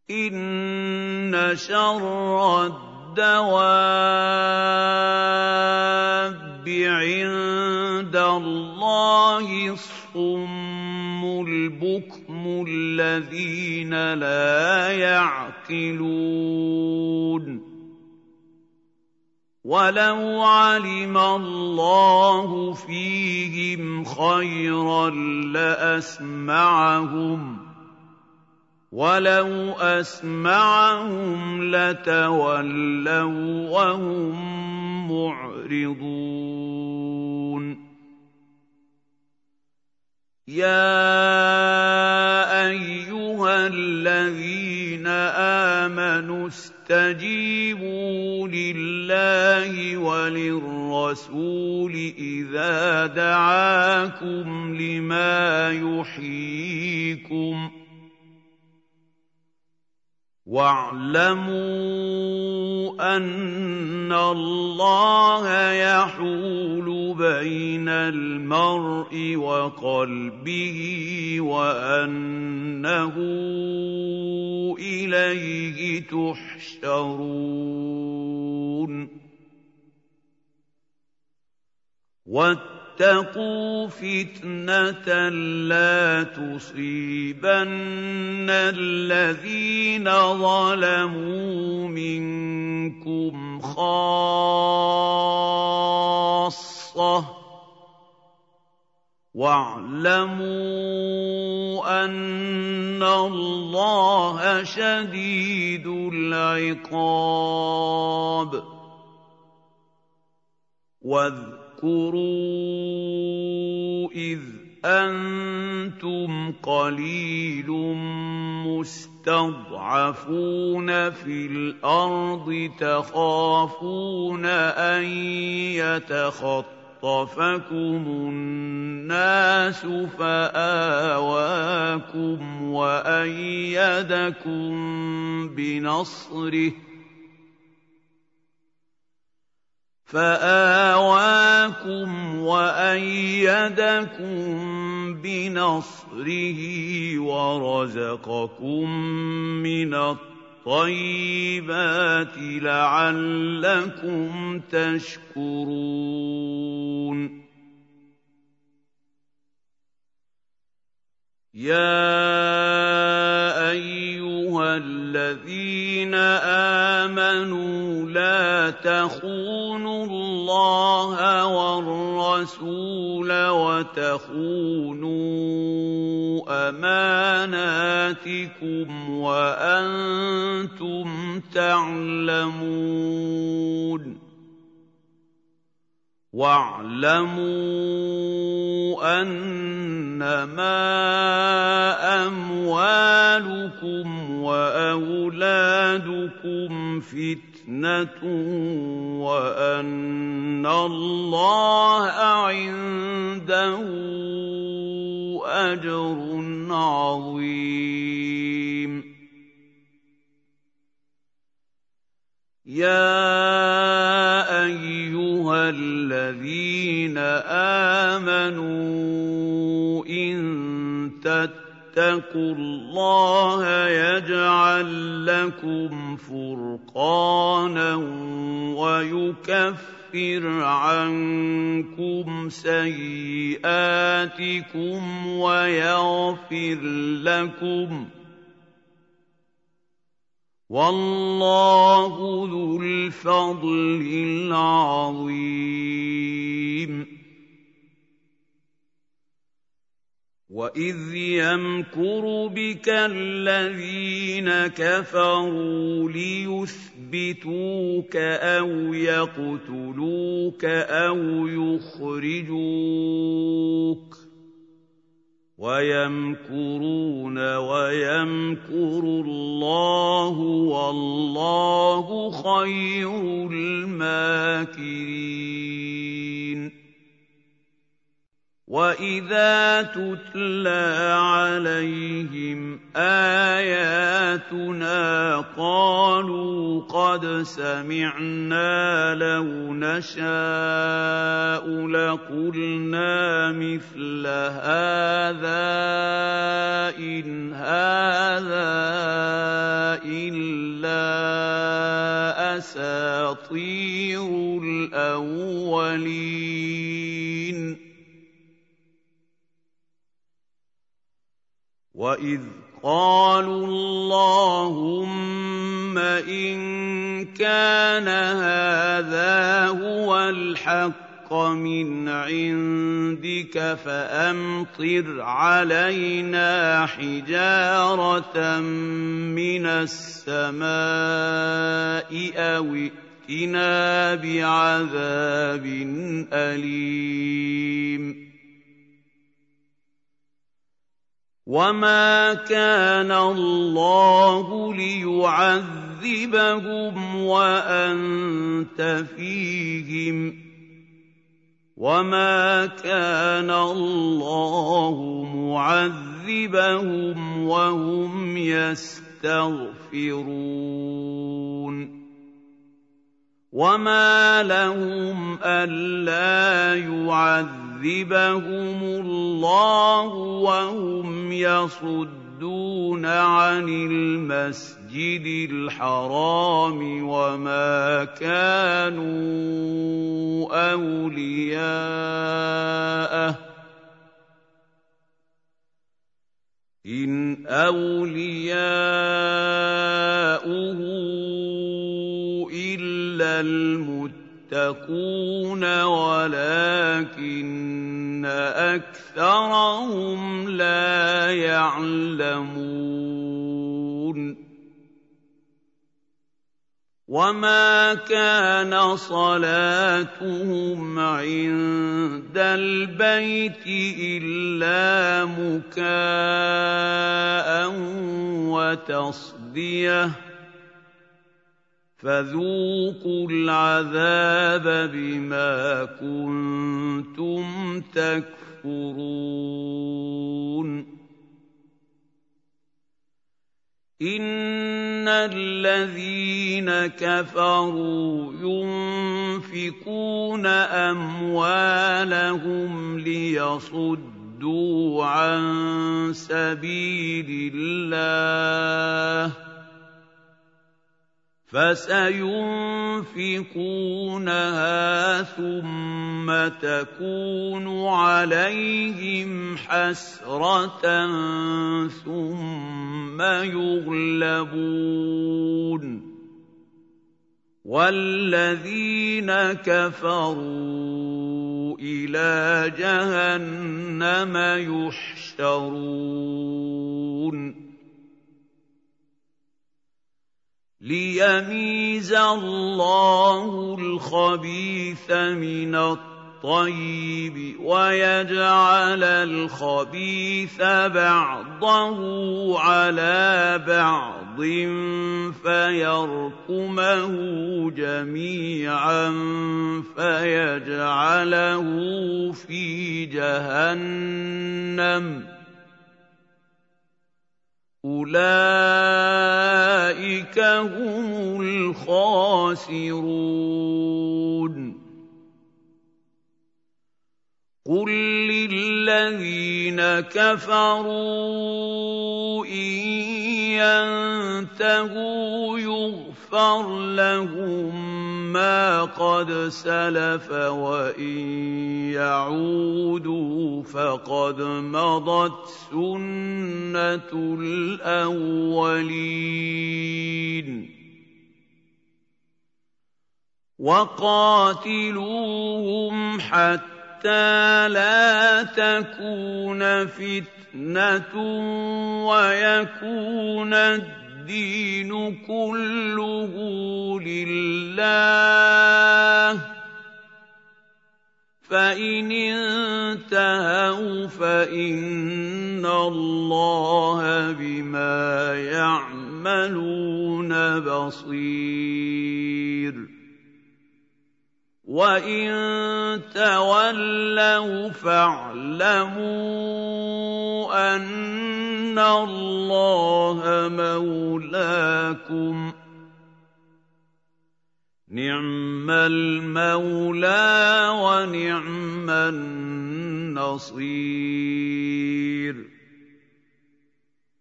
إِنَّ شَرَّ الدَّوَابِّ عِندَ اللَّهِ الصُّمُّ الْبُكْمُ الَّذِينَ لَا يَعْقِلُونَ وَلَوْ عَلِمَ اللَّهُ فِيهِمْ خَيْرًا لَّأَسْمَعَهُمْ ۖ وَلَوْ أَسْمَعَهُمْ لَتَوَلَّوْا وَهُم مُّعْرِضُونَ يَا أَيُّهَا الَّذِينَ آمَنُوا اسْتَجِيبُوا لِلَّهِ وَلِلرَّسُولِ إِذَا دَعَاكُمْ لِمَا يُحْيِيكُمْ ۖ وَاعْلَمُوا أَنَّ اللَّهَ يَحُولُ بَيْنَ الْمَرْءِ وَقَلْبِهِ وَأَنَّهُ إِلَيْهِ تُحْشَرُونَ وَاتَّقُوا فِتْنَةً لَّا تُصِيبَنَّ الَّذِينَ ظَلَمُوا مِنكُمْ خَاصَّةً ۖ وَاعْلَمُوا أَنَّ اللَّهَ شَدِيدُ الْعِقَابِ واذكروا إذ أنتم قليل مستضعفون في الأرض تخافون أن يتخطفكم الناس فآواكم وأيدكم بنصره ورزقكم من الطيبات لعلكم تشكرون يا أيها الذين آمنوا لا تخونوا الله والرسول وتخونوا أماناتكم وأنتم تعلمون واعلموا أنما أموالكم وأولادكم فتنة وأن الله عنده أجر عظيم يا أيها الذين آمنوا إن تتقوا الله يجعل لكم فرقانا ويكفر عنكم سيئاتكم ويغفر لكم والله ذو الفضل العظيم وإذ يمكر بك الذين كفروا ليثبتوك أو يقتلوك أو يخرجوك ويمكرون ويمكر الله والله خير الماكرين وإذا تتلى عليهم آياتنا قالوا قد سمعنا لو نشاء لقلنا مثل هذا إن هذا إِلَّا أَسَاطِيرُ الْأَوَّلِينَ وَإِذْ قَالُوا اللَّهُمَّ إِن كَانَ هَٰذَا هُوَ الْحَقَّ مِنْ عِندِكَ فَأَمْطِرْ عَلَيْنَا حِجَارَةً مِّنَ السَّمَاءِ أَوِ ائْتِنَا بِعَذَابٍ أَلِيمٍ وَمَا كَانَ اللَّهُ لِيُعَذِّبَهُمْ وَأَنتَ فِيهِمْ وَمَا كَانَ اللَّهُ مُعَذِّبَهُمْ وَهُمْ يَسْتَغْفِرُونَ وَمَا لَهُمْ أَلَّا يُعَذِّبَهُمُ اللَّهُ وَهُمْ يَصُدُّونَ عَنِ الْمَسْجِدِ الْحَرَامِ وَمَا كَانُوا أَوْلِيَاءَهُ إِنْ أَوْلِيَاؤُهُ إِلَّا الْمُتَّقُونَ وَلَٰكِنَّ أَكْثَرَهُمْ لَا يَعْلَمُونَ وَمَا كَانَ صَلَاتُهُمْ عِندَ الْبَيْتِ إِلَّا مُكَاءً وَتَصْدِيَةً فَذُوقُوا الْعَذَابَ بِمَا كُنتُمْ تَكْفُرُونَ إِنَّ الَّذِينَ كَفَرُوا يُنفِقُونَ أَمْوَالَهُمْ لِيَصُدُّوا عَن سَبِيلِ اللَّهِ فَسَيُنفِقُونَهَا ثُمَّ تَكُونُ عَلَيْهِمْ حَسْرَةً ثُمَّ يُغْلَبُونَ وَالَّذِينَ كَفَرُوا إِلَىٰ جَهَنَّمَ يُحْشَرُونَ لِيَمِيزَ اللَّهُ الْخَبِيثَ مِنَ الطَّيِّبِ وَيَجْعَلَ الْخَبِيثَ بَعْضَهُ عَلَىٰ بَعْضٍ فَيَرْكُمَهُ جَمِيعًا فَيَجْعَلَهُ فِي جَهَنَّمَ أُولَٰئِكَ هُمُ الْخَاسِرُونَ قُل لِّلَّذِينَ كَفَرُوا إِن يَنتَهُوا يُغْفَرْ لَهُم مَّا قَدْ سَلَفَ وَإِن يَعُودُوا فَقَدْ مَضَتْ سُنَّةُ الْأَوَّلِينَ وَقَاتِلُوهُمْ حَتَّىٰ لَا تَكُونَ فِتْنَةٌ وَيَكُونَ الدِّينُ كُلُّهُ لِلَّهِ فَإِنِ انتَهَوْا فَإِنَّ اللَّهَ بِمَا يَعْمَلُونَ بَصِيرٌ وَإِن تَوَلَّوْا فَاعْلَمُوا أَنَّ اللَّهَ مَوْلَاكُمْ ۚ نِعْمَ الْمَوْلَىٰ وَنِعْمَ النَّصِيرُ